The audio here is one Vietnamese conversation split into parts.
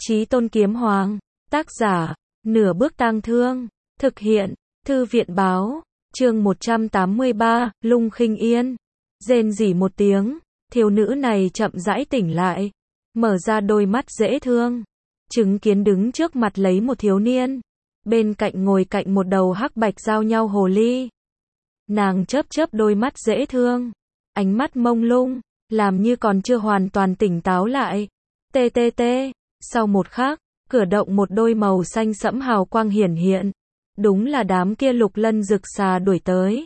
Chí Tôn Kiếm Hoàng, tác giả, Nửa Bước Tang Thương, thực hiện, Thư viện Báo, chương 183, Lung Khinh Yên. Rên rỉ một tiếng, thiếu nữ này chậm rãi tỉnh lại, mở ra đôi mắt dễ thương, chứng kiến đứng trước mặt lấy một thiếu niên, bên cạnh ngồi cạnh một đầu hắc bạch giao nhau hồ ly. Nàng chớp chớp đôi mắt dễ thương, ánh mắt mông lung, làm như còn chưa hoàn toàn tỉnh táo lại. TTT, sau một khắc, cửa động một đôi màu xanh sẫm hào quang hiển hiện. Đúng là đám kia lục lân rực xà đuổi tới.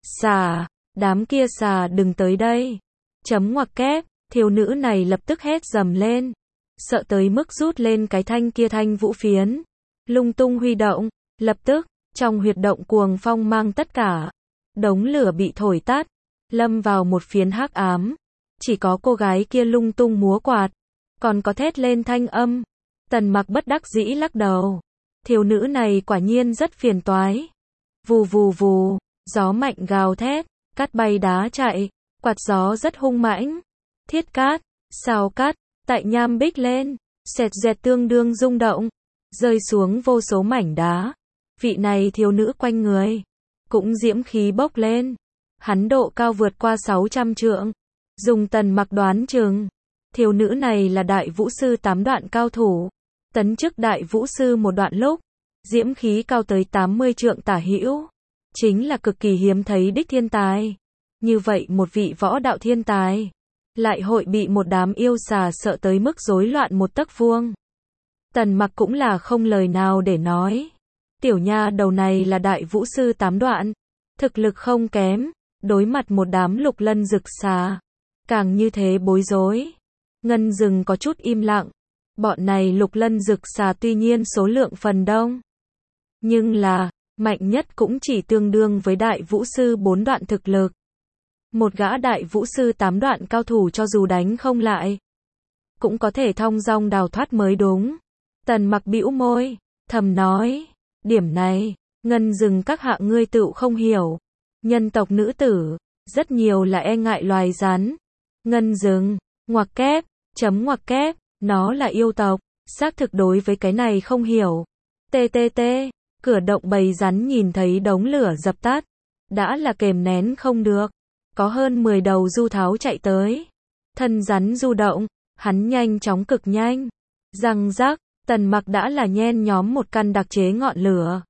Xà, đám kia xà đừng tới đây. Chấm ngoặc kép, thiếu nữ này lập tức hét dầm lên. Sợ tới mức rút lên cái thanh kia thanh vũ phiến. Lung tung huy động, lập tức, trong huyệt động cuồng phong mang tất cả. Đống lửa bị thổi tắt, lâm vào một phiến hắc ám. Chỉ có cô gái kia lung tung múa quạt, còn có thét lên thanh âm. Tần Mặc bất đắc dĩ lắc đầu. Thiếu nữ này quả nhiên rất phiền toái. Vù vù vù, gió mạnh gào thét, cát bay đá chạy, quạt gió rất hung mãnh. Thiết cát, sao cát, tại nham bích lên, xẹt dẹt tương đương rung động, rơi xuống vô số mảnh đá. Vị này thiếu nữ quanh người, cũng diễm khí bốc lên. Hắn độ cao vượt qua 600 trượng. Dùng Tần Mặc đoán chừng, thiếu nữ này là đại vũ sư 8 đoạn cao thủ. Tấn chức đại vũ sư một đoạn lúc, diễm khí cao tới 80 trượng tả hữu, chính là cực kỳ hiếm thấy đích thiên tài. Như vậy một vị võ đạo thiên tài, lại hội bị một đám yêu xà sợ tới mức rối loạn một tấc vuông. Tần Mặc cũng là không lời nào để nói. Tiểu nha đầu này là đại vũ sư 8 đoạn, thực lực không kém, đối mặt một đám lục lân rực xà, càng như thế bối rối. Ngân Dừng có chút im lặng. Bọn này lục lân rực xà tuy nhiên số lượng phần đông, nhưng là, mạnh nhất cũng chỉ tương đương với đại vũ sư 4 đoạn thực lực. Một gã đại vũ sư 8 đoạn cao thủ cho dù đánh không lại, cũng có thể thong dong đào thoát mới đúng. Tần Mặc bĩu môi, thầm nói, điểm này, Ngân Dừng các hạ ngươi tựu không hiểu. Nhân tộc nữ tử, rất nhiều là e ngại loài rắn. Ngân Dừng, ngoặc kép, chấm ngoặc kép. Nó là yêu tộc, xác thực đối với cái này không hiểu. TTT, cửa động bầy rắn nhìn thấy đống lửa dập tắt, đã là kềm nén không được. Có hơn 10 đầu du tháo chạy tới. Thân rắn du động, hắn nhanh chóng cực nhanh. Răng rắc, Tần Mặc đã là nhen nhóm một căn đặc chế ngọn lửa.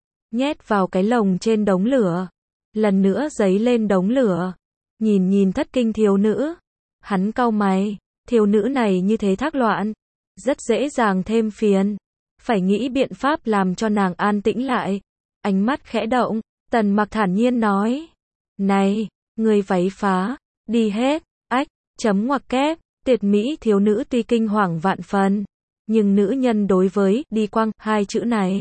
Nhét vào cái lồng trên đống lửa. Lần nữa giấy lên đống lửa. Nhìn thất kinh thiếu nữ. Hắn cau mày. Thiếu nữ này như thế thác loạn, rất dễ dàng thêm phiền. Phải nghĩ biện pháp làm cho nàng an tĩnh lại. Ánh mắt khẽ động, Tần Mặc thản nhiên nói. Này, người váy phá, đi hết, ách, chấm ngoặc kép, tuyệt mỹ thiếu nữ tuy kinh hoàng vạn phần. Nhưng nữ nhân đối với đi quang hai chữ này,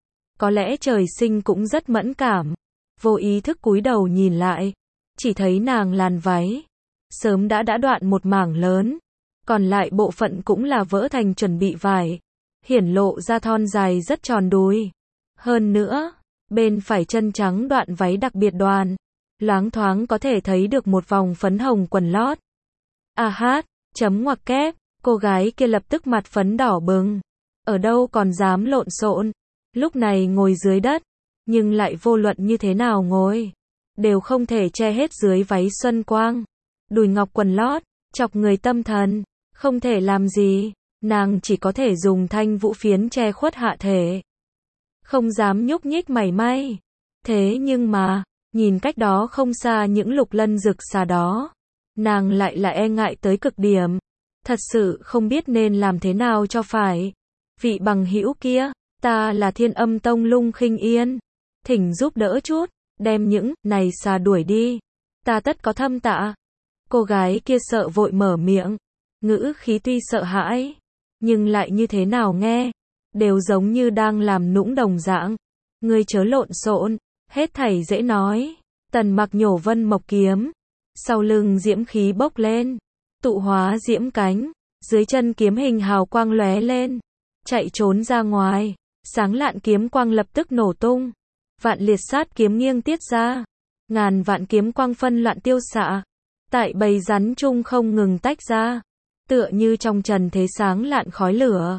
có lẽ trời sinh cũng rất mẫn cảm. Vô ý thức cúi đầu nhìn lại, chỉ thấy nàng làn váy sớm đã đoạn một mảng lớn. Còn lại bộ phận cũng là vỡ thành chuẩn bị vải, hiển lộ ra thon dài rất tròn đùi. Hơn nữa, bên phải chân trắng đoạn váy đặc biệt đoàn, loáng thoáng có thể thấy được một vòng phấn hồng quần lót. A hát, chấm ngoặc kép, cô gái kia lập tức mặt phấn đỏ bừng. Ở đâu còn dám lộn xộn, lúc này ngồi dưới đất, nhưng lại vô luận như thế nào ngồi, đều không thể che hết dưới váy xuân quang. Đùi ngọc quần lót, chọc người tâm thần. Không thể làm gì, nàng chỉ có thể dùng thanh vũ phiến che khuất hạ thể. Không dám nhúc nhích mảy may. Thế nhưng mà, nhìn cách đó không xa những lục lân rực xà đó, nàng lại là e ngại tới cực điểm. Thật sự không biết nên làm thế nào cho phải. Vị bằng hữu kia, ta là Thiên Âm Tông Lung Khinh Yên. Thỉnh giúp đỡ chút, đem những này xà đuổi đi. Ta tất có thâm tạ. Cô gái kia sợ vội mở miệng. Ngữ khí tuy sợ hãi, nhưng lại như thế nào nghe, đều giống như đang làm nũng đồng dạng. Ngươi chớ lộn xộn, hết thảy dễ nói. Tần Mặc nhổ vân mộc kiếm, sau lưng diễm khí bốc lên, tụ hóa diễm cánh, dưới chân kiếm hình hào quang lóe lên, chạy trốn ra ngoài, sáng lạn kiếm quang lập tức nổ tung, vạn liệt sát kiếm nghiêng tiết ra, ngàn vạn kiếm quang phân loạn tiêu xạ, tại bầy rắn chung không ngừng tách ra. Tựa như trong trần thế sáng lạn khói lửa,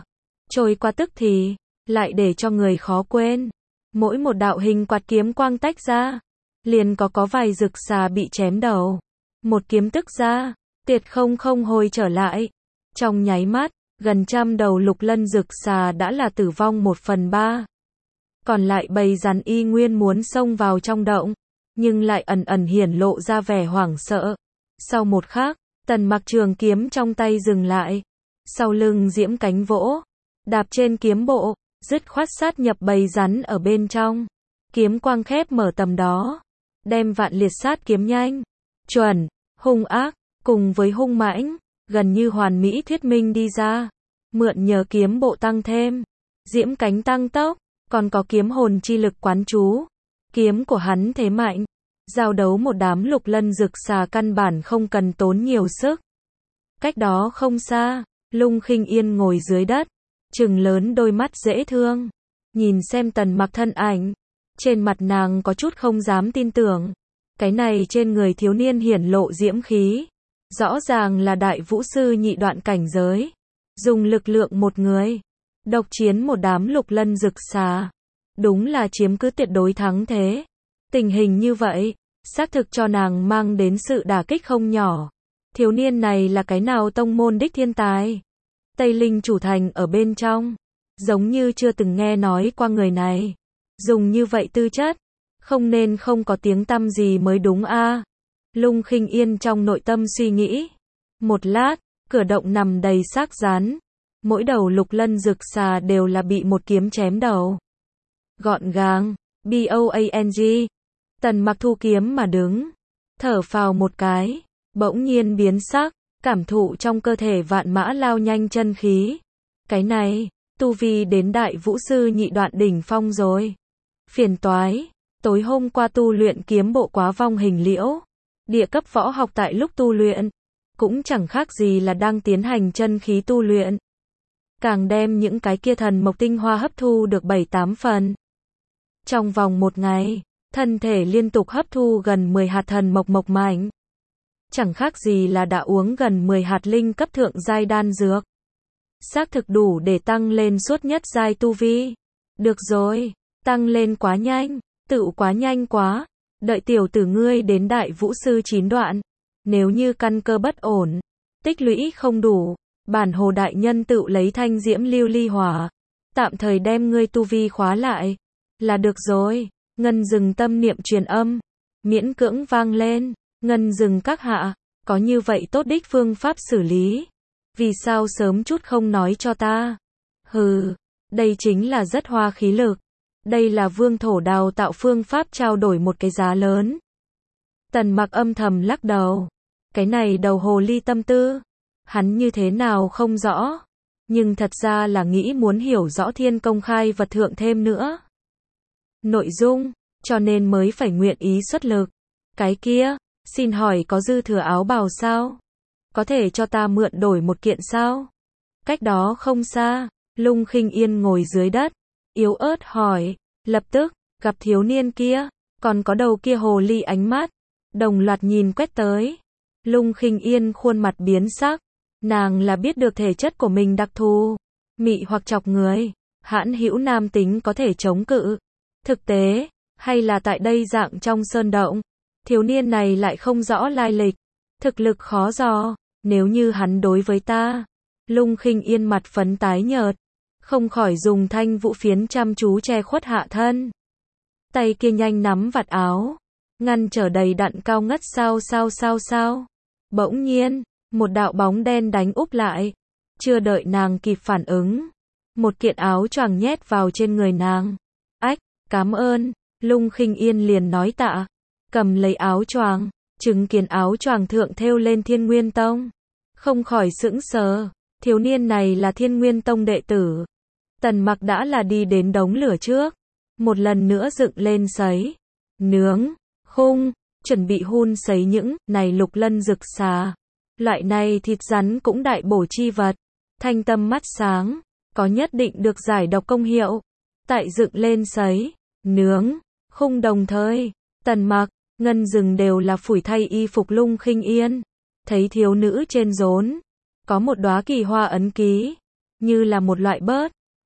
trôi qua tức thì, lại để cho người khó quên. Mỗi một đạo hình quạt kiếm quang tách ra, liền có vài rực xà bị chém đầu. Một kiếm tức ra, tiệt không hồi trở lại. Trong nháy mắt, gần 100 đầu lục lân rực xà đã là tử vong 1/3. Còn lại bầy rắn y nguyên muốn xông vào trong động, nhưng lại ẩn ẩn hiển lộ ra vẻ hoảng sợ. Sau một khắc, Tần Mặc trường kiếm trong tay dừng lại. Sau lưng diễm cánh vỗ, đạp trên kiếm bộ, dứt khoát sát nhập bầy rắn ở bên trong. Kiếm quang khép mở tầm đó, đem vạn liệt sát kiếm nhanh, chuẩn, hung ác, cùng với hung mãnh, gần như hoàn mỹ thuyết minh đi ra. Mượn nhờ kiếm bộ tăng thêm, diễm cánh tăng tốc, còn có kiếm hồn chi lực quán chú. Kiếm của hắn thế mạnh, giao đấu một đám lục lân rực xà căn bản không cần tốn nhiều sức. Cách đó không xa, Lung Khinh Yên ngồi dưới đất, trừng lớn đôi mắt dễ thương, nhìn xem Tần Mặc thân ảnh, trên mặt nàng có chút không dám tin tưởng. Cái này trên người thiếu niên hiển lộ diễm khí, rõ ràng là đại vũ sư nhị đoạn cảnh giới, dùng lực lượng một người, độc chiến một đám lục lân rực xà, đúng là chiếm cứ tuyệt đối thắng thế. Tình hình như vậy, xác thực cho nàng mang đến sự đả kích không nhỏ. Thiếu niên này là cái nào tông môn đích thiên tài? Tây Linh chủ thành ở bên trong, giống như chưa từng nghe nói qua người này. Dùng như vậy tư chất, không nên không có tiếng tăm gì mới đúng a. Lung Khinh Yên trong nội tâm suy nghĩ. Một lát, cửa động nằm đầy xác rắn. Mỗi đầu lục lân rực xà đều là bị một kiếm chém đầu. Gọn gàng, BOANG. Tần Mặc thu kiếm mà đứng, thở phào một cái, bỗng nhiên biến sắc, cảm thụ trong cơ thể vạn mã lao nhanh chân khí. Cái này, tu vi đến đại vũ sư nhị đoạn đỉnh phong rồi. Phiền toái, tối hôm qua tu luyện kiếm bộ quá vong hình liễu. Địa cấp võ học tại lúc tu luyện, cũng chẳng khác gì là đang tiến hành chân khí tu luyện. Càng đem những cái kia thần mộc tinh hoa hấp thu được 7-8 phần. Trong vòng một ngày, thân thể liên tục hấp thu gần 10 hạt thần mộc mạnh. Chẳng khác gì là đã uống gần 10 hạt linh cấp thượng giai đan dược. Xác thực đủ để tăng lên suốt nhất giai tu vi. Được rồi, tăng lên quá nhanh, tựu quá nhanh quá. Đợi tiểu tử ngươi đến đại vũ sư 9 đoạn. Nếu như căn cơ bất ổn, tích lũy không đủ, bản hồ đại nhân tựu lấy thanh diễm lưu ly hỏa, tạm thời đem ngươi tu vi khóa lại, là được rồi. Ngân Dừng tâm niệm truyền âm, miễn cưỡng vang lên. Ngân Dừng các hạ, có như vậy tốt đích phương pháp xử lý, vì sao sớm chút không nói cho ta? Hừ, đây chính là rất hoa khí lực. Đây là vương thổ đào tạo phương pháp trao đổi một cái giá lớn. Tần Mặc âm thầm lắc đầu. Cái này đầu hồ ly tâm tư, hắn như thế nào không rõ, nhưng thật ra là nghĩ muốn hiểu rõ thiên công khai vật thượng thêm nữa. Nội dung, cho nên mới phải nguyện ý xuất lực. Cái kia, xin hỏi có dư thừa áo bào sao? Có thể cho ta mượn đổi một kiện sao? Cách đó không xa, Lung Khinh Yên ngồi dưới đất, yếu ớt hỏi, lập tức, gặp thiếu niên kia, còn có đầu kia hồ ly ánh mắt, đồng loạt nhìn quét tới. Lung Khinh Yên khuôn mặt biến sắc, nàng là biết được thể chất của mình đặc thù, mị hoặc chọc người, hãn hữu nam tính có thể chống cự. Thực tế, hay là tại đây dạng trong sơn động, thiếu niên này lại không rõ lai lịch, thực lực khó dò, nếu như hắn đối với ta. Lung Khinh Yên mặt phấn tái nhợt, không khỏi dùng thanh vũ phiến chăm chú che khuất hạ thân. Tay kia nhanh nắm vạt áo, ngăn trở đầy đặn cao ngất sao. Bỗng nhiên, một đạo bóng đen đánh úp lại, chưa đợi nàng kịp phản ứng, một kiện áo choàng nhét vào trên người nàng. Ách, cảm ơn. Lung Khinh Yên liền nói tạ, cầm lấy áo choàng, chứng kiến áo choàng thượng thêu lên Thiên Nguyên Tông, không khỏi sững sờ, thiếu niên này là Thiên Nguyên Tông đệ tử. Tần Mặc đã là đi đến đống lửa trước, một lần nữa dựng lên sấy, nướng, khung, chuẩn bị hun sấy những này lục lân rực xà. Loại này thịt rắn cũng đại bổ chi vật, thanh tâm mắt sáng, có nhất định được giải độc công hiệu. Tại dựng lên sấy, nướng, khung đồng thời, Tần Mặc, Ngân Dừng đều là phủi thay y phục Lung Khinh Yên, thấy thiếu nữ trên rốn có một đóa kỳ hoa ấn ký, như là một loại bớt,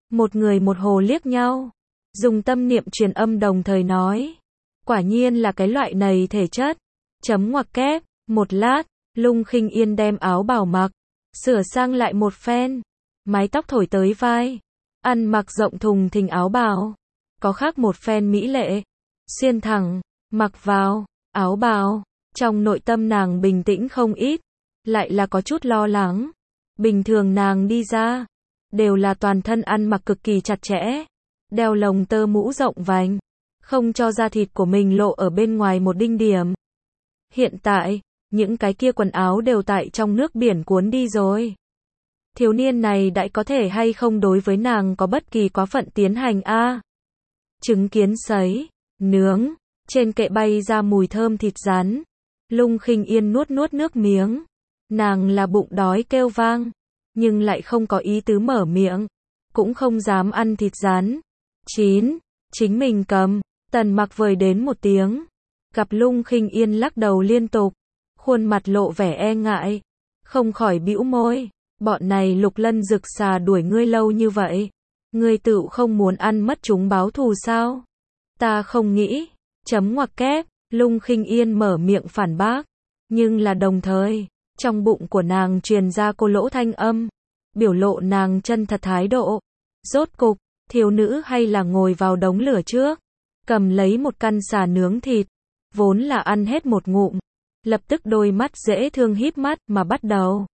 Một người một hồ liếc nhau, dùng tâm niệm truyền âm đồng thời nói. Quả nhiên là cái loại này thể chất. Chấm ngoặc kép, một lát, Lung Khinh Yên đem áo bào mặc, sửa sang lại một phen, mái tóc thổi tới vai, ăn mặc rộng thùng thình áo bào, có khác một phen mỹ lệ, xuyên thẳng, mặc vào, áo bào, trong nội tâm nàng bình tĩnh không ít, lại là có chút lo lắng. Bình thường nàng đi ra, đều là toàn thân ăn mặc cực kỳ chặt chẽ, đeo lồng tơ mũ rộng vành, không cho da thịt của mình lộ ở bên ngoài một đinh điểm. Hiện tại, những cái kia quần áo đều tại trong nước biển cuốn đi rồi. Thiếu niên này đã có thể hay không đối với nàng có bất kỳ quá phận tiến hành a? Trứng kiến sấy, nướng, trên kệ bay ra mùi thơm thịt rắn. Lung Khinh Yên nuốt nuốt nước miếng. Nàng là bụng đói kêu vang, nhưng lại không có ý tứ mở miệng, cũng không dám ăn thịt rắn. Chín, chính mình cầm. Tần Mặc vời đến một tiếng, gặp Lung Khinh Yên lắc đầu liên tục, khuôn mặt lộ vẻ e ngại, không khỏi bĩu môi. Bọn này Lục Lân Dực xà đuổi ngươi lâu như vậy, ngươi tự không muốn ăn mất chúng báo thù sao? Ta không nghĩ. Chấm ngoặc kép, Lung Khinh Yên mở miệng phản bác, nhưng là đồng thời, trong bụng của nàng truyền ra cô lỗ thanh âm, biểu lộ nàng chân thật thái độ. Rốt cục, thiếu nữ hay là ngồi vào đống lửa trước, cầm lấy một căn xà nướng thịt, vốn là ăn hết một ngụm, lập tức đôi mắt dễ thương híp mắt mà bắt đầu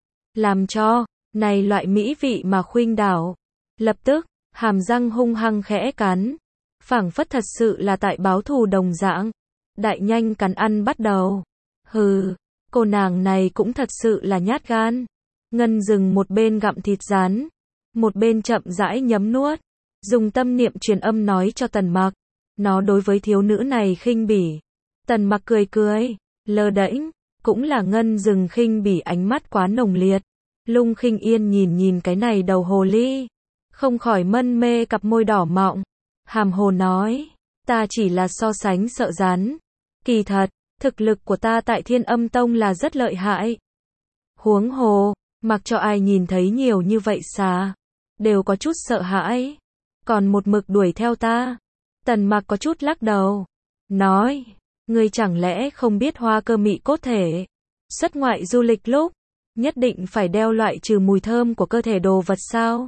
làm cho này loại mỹ vị mà khuynh đảo. Lập tức, hàm răng hung hăng khẽ cắn, phảng phất thật sự là tại báo thù đồng dạng, đại nhanh cắn ăn bắt đầu. Hừ, cô nàng này cũng thật sự là nhát gan. Ngân Dừng một bên gặm thịt rắn, một bên chậm rãi nhấm nuốt, dùng tâm niệm truyền âm nói cho Tần Mặc, nó đối với thiếu nữ này khinh bỉ. Tần Mặc cười cười, lơ đễnh, cũng là Ngân Dừng khinh bỉ ánh mắt quá nồng liệt. Lung Khinh Yên nhìn nhìn cái này đầu hồ ly, không khỏi mân mê cặp môi đỏ mọng, hàm hồ nói, ta chỉ là so sánh sợ rắn. Kỳ thật, thực lực của ta tại Thiên Âm Tông là rất lợi hại. Huống hồ, mặc cho ai nhìn thấy nhiều như vậy xà, đều có chút sợ hãi, còn một mực đuổi theo ta. Tần Mặc có chút lắc đầu, nói, ngươi chẳng lẽ không biết Hoa Cơ Mị cốt thể, xuất ngoại du lịch lúc, nhất định phải đeo loại trừ mùi thơm của cơ thể đồ vật sao?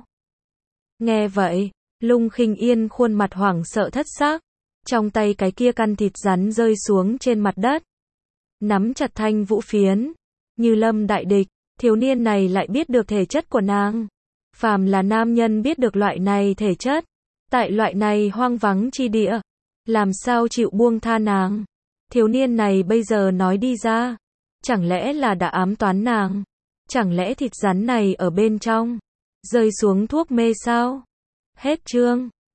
Nghe vậy, Lung Khinh Yên khuôn mặt hoảng sợ thất xác, trong tay cái kia căn thịt rắn rơi xuống trên mặt đất, nắm chặt thanh vũ phiến, như lâm đại địch. Thiếu niên này lại biết được thể chất của nàng. Phàm là nam nhân biết được loại này thể chất, tại loại này hoang vắng chi địa, làm sao chịu buông tha nàng? Thiếu niên này bây giờ nói đi ra, chẳng lẽ là đã ám toán nàng? Chẳng lẽ thịt rắn này ở bên trong rơi xuống thuốc mê sao? Hết chương.